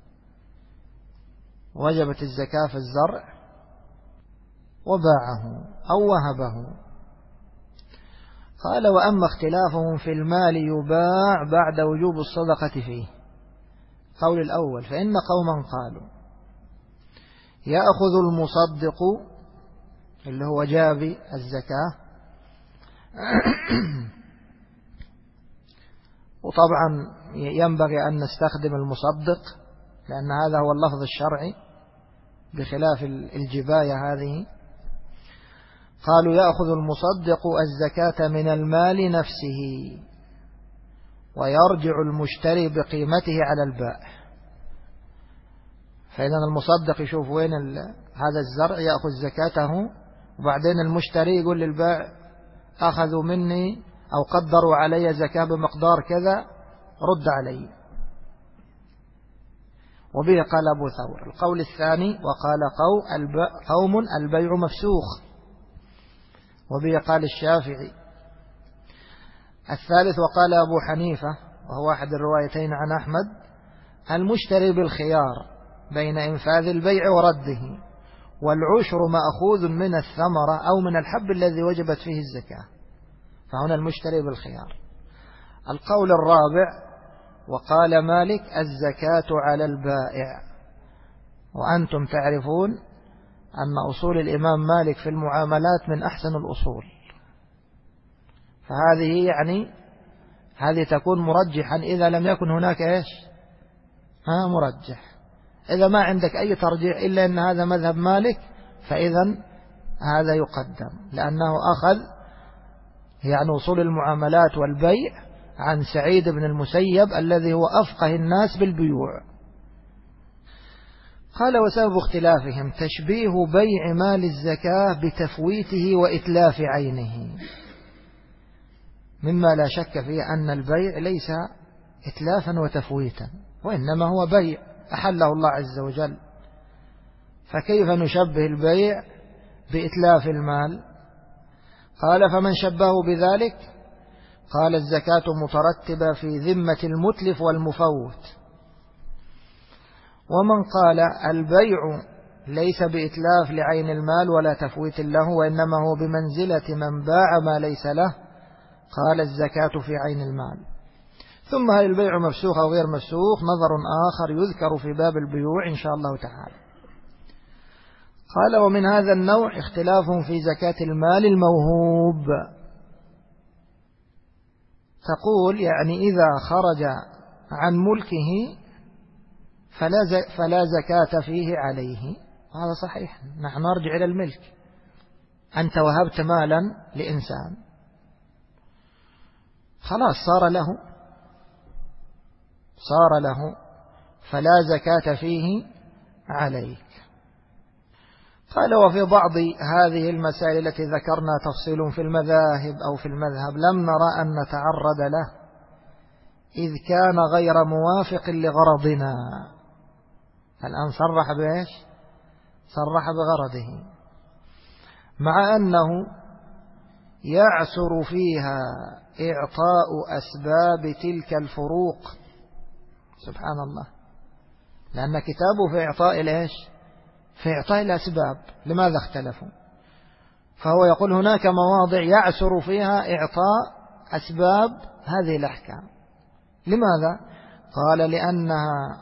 وجبت الزكاة في الزرع وباعه أو وهبه. قال: وأما اختلافهم في المال يباع بعد وجوب الصدقة فيه. قول الأول: فإن قوما قالوا يأخذ المصدق اللي هو جابي الزكاة وطبعا ينبغي أن نستخدم المصدق لأن هذا هو اللفظ الشرعي بخلاف الجباية هذه. قالوا يأخذ المصدق الزكاة من المال نفسه ويرجع المشتري بقيمته على البائع. فإذا المصدق يشوف وين هذا الزرع يأخذ زكاته، وبعدين المشتري يقول للبائع أخذوا مني أو قدروا علي زكاة بمقدار كذا رد علي. وبه قال أبو ثور. القول الثاني وقال قوم البيع مفسوخ، وبه قال الشافعي. الثالث وقال أبو حنيفة وهو أحد الروايتين عن أحمد المشتري بالخيار بين إنفاذ البيع ورده، والعشر مأخوذ من الثمرة أو من الحب الذي وجبت فيه الزكاة، فهنا المشتري بالخيار. القول الرابع وقال مالك الزكاة على البائع. وأنتم تعرفون أن أصول الإمام مالك في المعاملات من أحسن الأصول، فهذه يعني هذه تكون مرجحا إذا لم يكن هناك إيش مرجح. إذا ما عندك أي ترجيح إلا أن هذا مذهب مالك فإذا هذا يقدم، لأنه أخذ يعني أصول المعاملات والبيع عن سعيد بن المسيب الذي هو أفقه الناس بالبيوع. قال وسبب اختلافهم تشبيه بيع مال الزكاة بتفويته وإتلاف عينه، مما لا شك فيه أن البيع ليس إتلافا وتفويتا، وإنما هو بيع أحله الله عز وجل، فكيف نشبه البيع بإتلاف المال؟ قال فمن شبهه بذلك قال الزكاة مترتبة في ذمة المتلف والمفوت. ومن قال البيع ليس بإتلاف لعين المال ولا تفويت له وإنما هو بمنزلة من باع ما ليس له قال الزكاة في عين المال. ثم هل البيع مفسوخ أو غير مفسوخ نظر آخر يذكر في باب البيوع إن شاء الله تعالى. قال ومن هذا النوع اختلاف في زكاة المال الموهوب. تقول يعني إذا خرج عن ملكه فلا زكاة فيه عليه، هذا صحيح. نحن نرجع إلى الملك. أنت وهبت مالا لإنسان خلاص صار له فلا زكاة فيه عليك. قال وفي بعض هذه المسائل التي ذكرنا تفصيل في المذاهب أو في المذهب لم نرى أن نتعرض له إذ كان غير موافق لغرضنا. الآن صرح بإيش؟ صرح بغرضه، مع أنه يعسر فيها إعطاء أسباب تلك الفروق. سبحان الله، لأن كتابه في إعطاء الإيش؟ في إعطاء الأسباب. لماذا اختلفوا؟ فهو يقول هناك مواضع يعسر فيها إعطاء أسباب هذه الأحكام. لماذا؟ قال لأنها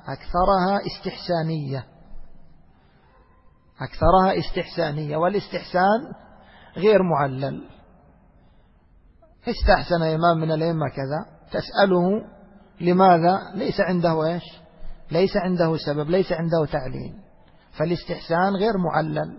أكثرها استحسانية، والاستحسان غير معلل. استحسن إمام من الأئمة كذا تسأله لماذا؟ ليس عنده إيش؟ ليس عنده سبب، ليس عنده تعليل، فالاستحسان غير معلل.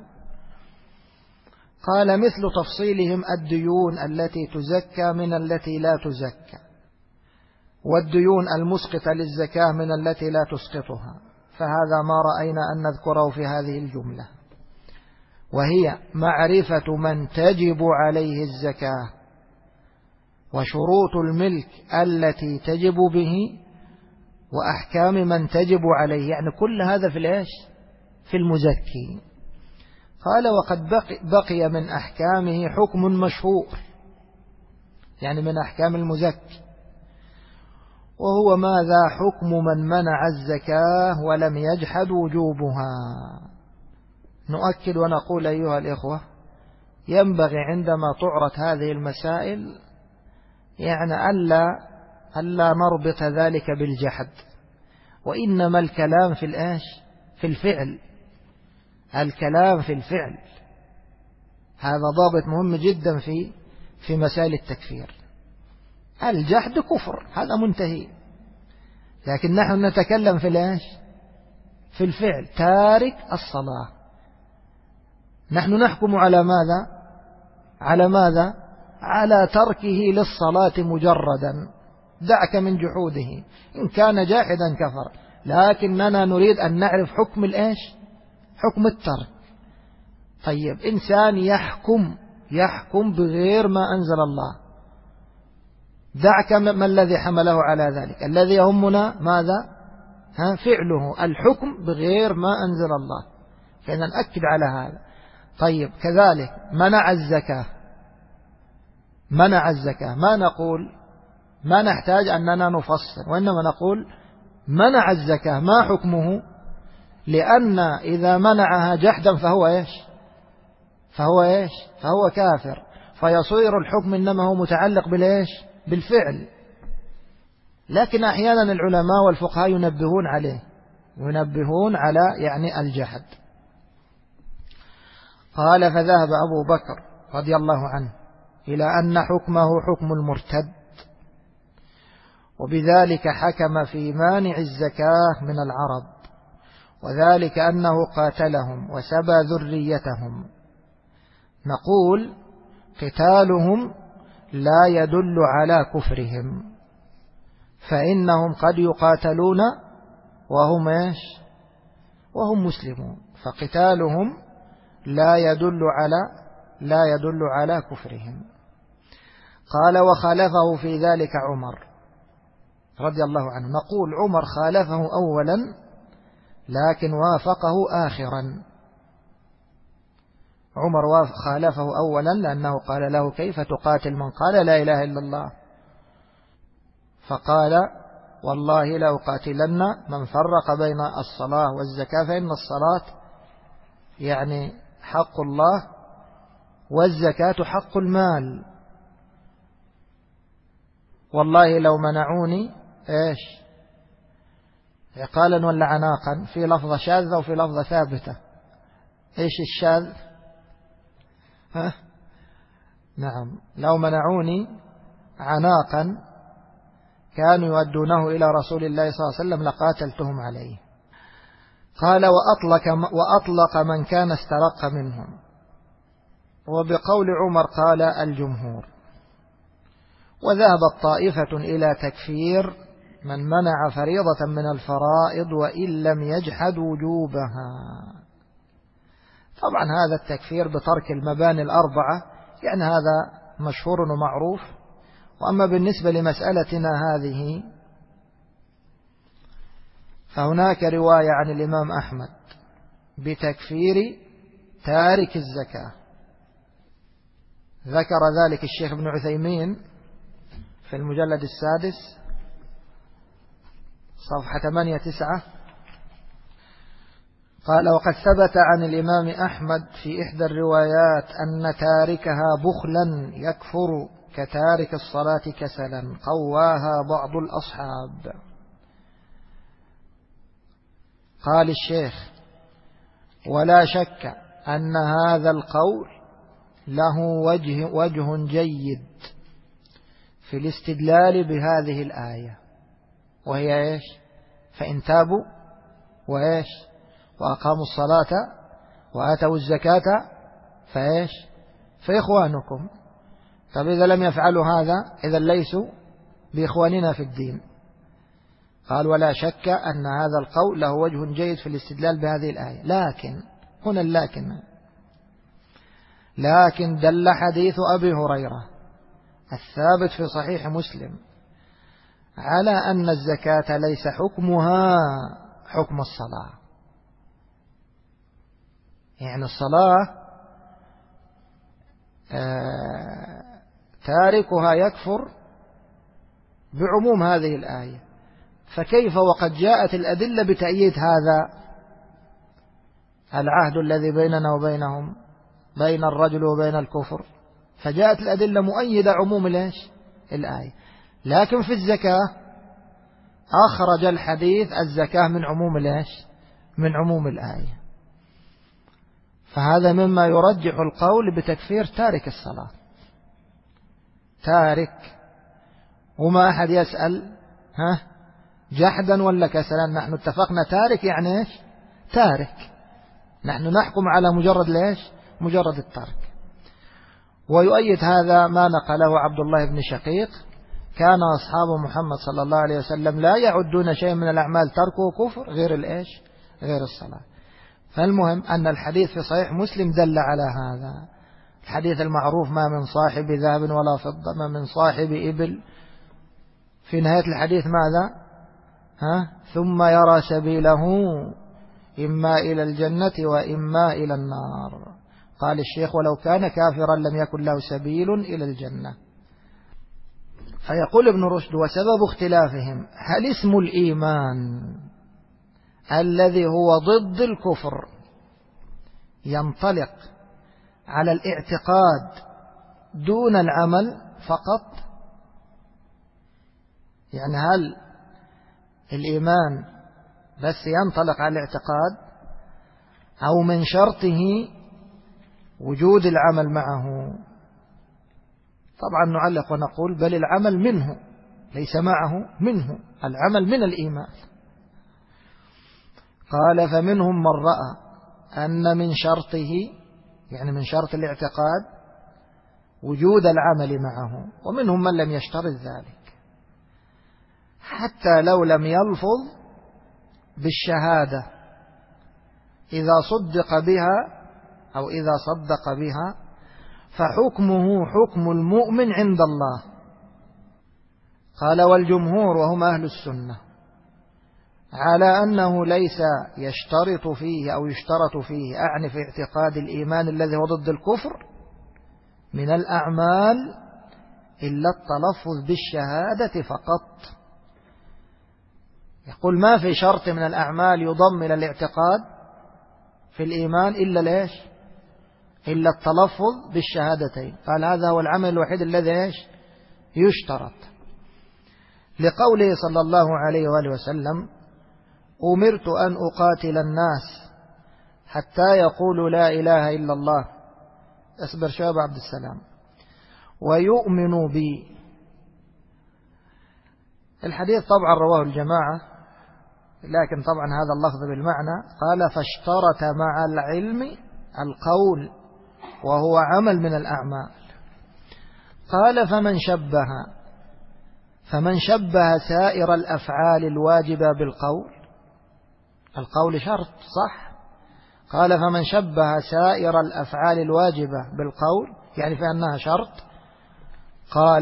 قال مثل تفصيلهم الديون التي تزكى من التي لا تزكى، والديون المسقطة للزكاة من التي لا تسقطها، فهذا ما رأينا أن نذكره في هذه الجملة، وهي معرفة من تجب عليه الزكاة وشروط الملك التي تجب به وأحكام من تجب عليه، يعني كل هذا في الإيش؟ في المزكي. قال وقد بقي من أحكامه حكم مشهور، يعني من أحكام المزكي، وهو ماذا؟ حكم من منع الزكاة ولم يجحد وجوبها. نؤكد ونقول أيها الإخوة ينبغي عندما تعرض هذه المسائل يعني ألا نربط ذلك بالجحد، وإنما الكلام في الإيش؟ في الفعل. الكلام في الفعل. هذا ضابط مهم جدا في مسائل التكفير. الجحد كفر، هذا منتهي، لكن نحن نتكلم في ايش؟ في الفعل. تارك الصلاة نحن نحكم على ماذا؟ على ماذا؟ على تركه للصلاة مجردا، دعك من جحوده، إن كان جاحدا كفر، لكننا نريد أن نعرف حكم الإيش؟ حكم الترك. طيب إنسان يحكم بغير ما أنزل الله، دعك ما الذي حمله على ذلك؟ الذي يهمنا ماذا؟ فعله، الحكم بغير ما أنزل الله، فإذا نأكد على هذا. طيب كذلك منع الزكاة، ما نقول، ما نحتاج أننا نفصل، وإنما نقول منع الزكاة، ما حكمه؟ لأن إذا منعها جحدا فهو إيش؟ فهو كافر، فيصير الحكم إنما هو متعلق بالإيش؟ بالفعل. لكن أحيانا العلماء والفقهاء ينبهون على يعني الجحد. قال: فذهب أبو بكر رضي الله عنه إلى أن حكمه حكم المرتد، وبذلك حكم في مانع الزكاة من العرب، وذلك أنه قاتلهم وسبى ذريتهم. نقول: قتالهم لا يدل على كفرهم، فإنهم قد يقاتلون وهم إيش؟ وهم مسلمون، فقتالهم لا يدل على كفرهم. قال: وخالفه في ذلك عمر رضي الله عنه. نقول: عمر خالفه أولا لكن وافقه آخرا. عمر خالفه أولا لأنه قال له: كيف تقاتل من قال لا إله إلا الله؟ فقال: والله لأقاتلن من فرق بين الصلاة والزكاة، فإن الصلاة يعني حق الله، والزكاة حق المال. والله لو منعوني إيش؟ عقالا ولا عناقا؟ في لفظة شاذة وفي لفظة ثابتة. إيش الشاذ؟ نعم، لو منعوني عناقا كانوا يؤدونه إلى رسول الله صلى الله عليه وسلم لقاتلتهم عليه. قال: وأطلق من كان استرق منهم. وبقول عمر قال الجمهور. وذهبت طائفة إلى تكفير من منع فريضة من الفرائض وإن لم يجحد وجوبها. طبعا هذا التكفير بترك المباني الأربعة يعني هذا مشهور ومعروف. وأما بالنسبة لمسألتنا هذه فهناك رواية عن الإمام أحمد بتكفير تارك الزكاة، ذكر ذلك الشيخ ابن عثيمين في المجلد 6 صفحة 8-9. قال: وقد ثبت عن الإمام أحمد في إحدى الروايات أن تاركها بخلا يكفر كتارك الصلاة كسلا، قواها بعض الأصحاب. قال الشيخ: ولا شك أن هذا القول له وجه جيد في الاستدلال بهذه الآية، وهي إيش؟ فإن تابوا وإيش؟ وأقاموا الصلاة وآتوا الزكاة فإيش؟ فإخوانكم. طب إذا لم يفعلوا هذا إذا ليسوا بإخواننا في الدين. قال: ولا شك أن هذا القول له وجه جيد في الاستدلال بهذه الآية، لكن هنا لكن دل حديث أبي هريرة الثابت في صحيح مسلم على أن الزكاة ليس حكمها حكم الصلاة. يعني الصلاة تاركها يكفر بعموم هذه الآية، فكيف وقد جاءت الأدلة بتأييد هذا العهد الذي بيننا وبينهم، بين الرجل وبين الكفر، فجاءت الأدلة مؤيدة عموم الآية. لكن في الزكاة أخرج الحديث الزكاة من عموم الآية. فهذا مما يرجح القول بتكفير تارك الصلاة. تارك، وما أحد يسأل جحدا ولا كسلا، نحن اتفقنا تارك يعني إيش؟ تارك، نحن نحكم على مجرد ليش؟ مجرد الترك. ويؤيد هذا ما نقله عبد الله بن شقيق: كان أصحاب محمد صلى الله عليه وسلم لا يعدون شيء من الأعمال تركه كفر غير الإيش؟ غير الصلاة. فالمهم أن الحديث في صحيح مسلم دل على هذا، الحديث المعروف: ما من صاحب ذهب ولا فضة، ما من صاحب إبل. في نهاية الحديث ماذا؟ ثم يرى سبيله إما إلى الجنة وإما إلى النار. قال الشيخ: ولو كان كافرا لم يكن له سبيل إلى الجنة. فيقول ابن رشد: وسبب اختلافهم هل اسم الإيمان الذي هو ضد الكفر ينطلق على الاعتقاد دون العمل فقط؟ يعني هل الإيمان بس ينطلق على الاعتقاد، أو من شرطه وجود العمل معه؟ طبعا نعلق ونقول: بل العمل منه، ليس معه، منه، العمل من الإيمان. قال: فمنهم من رأى أن من شرطه، يعني من شرط الاعتقاد، وجود العمل معه، ومنهم من لم يشترط ذلك، حتى لو لم يلفظ بالشهادة إذا صدق بها أو إذا صدق بها فحكمه حكم المؤمن عند الله. قال: والجمهور وهم أهل السنة على أنه ليس يشترط فيه أو يشترط فيه، أعني في اعتقاد الإيمان الذي هو ضد الكفر، من الأعمال إلا التلفظ بالشهادة فقط. يقول: ما في شرط من الأعمال يضم إلى الاعتقاد في الإيمان إلا ليش؟ إلا التلفظ بالشهادتين. قال: هذا هو العمل الوحيد الذي يشترط، لقوله صلى الله عليه وآله وسلم: أمرت أن أقاتل الناس حتى يقولوا لا إله إلا الله. أصبر شباب عبد السلام. ويؤمنوا بي. الحديث طبعا رواه الجماعة، لكن طبعا هذا اللفظ بالمعنى. قال: فاشترط مع العلم القول، وهو عمل من الأعمال. قال: فمن شبه سائر الأفعال الواجبة بالقول. القول شرط، صح؟ قال: فمن شبه سائر الأفعال الواجبة بالقول، يعني فإنها شرط. قال: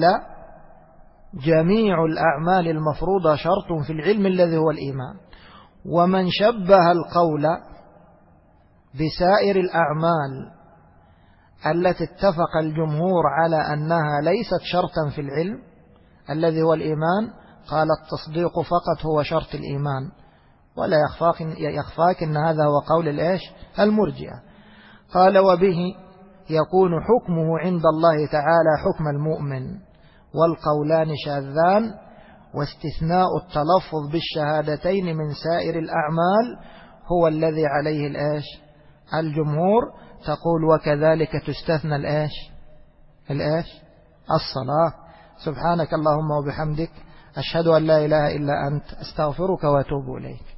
جميع الأعمال المفروضة شرط في العلم الذي هو الإيمان. ومن شبه القول بسائر الأعمال التي اتفق الجمهور على أنها ليست شرطا في العلم الذي هو الإيمان، قال: التصديق فقط هو شرط الإيمان. ولا يخفاك أن هذا هو قول المرجئة. قال: وبه يكون حكمه عند الله تعالى حكم المؤمن، والقولان شاذان، واستثناء التلفظ بالشهادتين من سائر الأعمال هو الذي عليه الجمهور. تقول: وكذلك تستثنى الصلاة. سبحانك اللهم وبحمدك، أشهد أن لا إله إلا أنت، أستغفرك وأتوب إليك.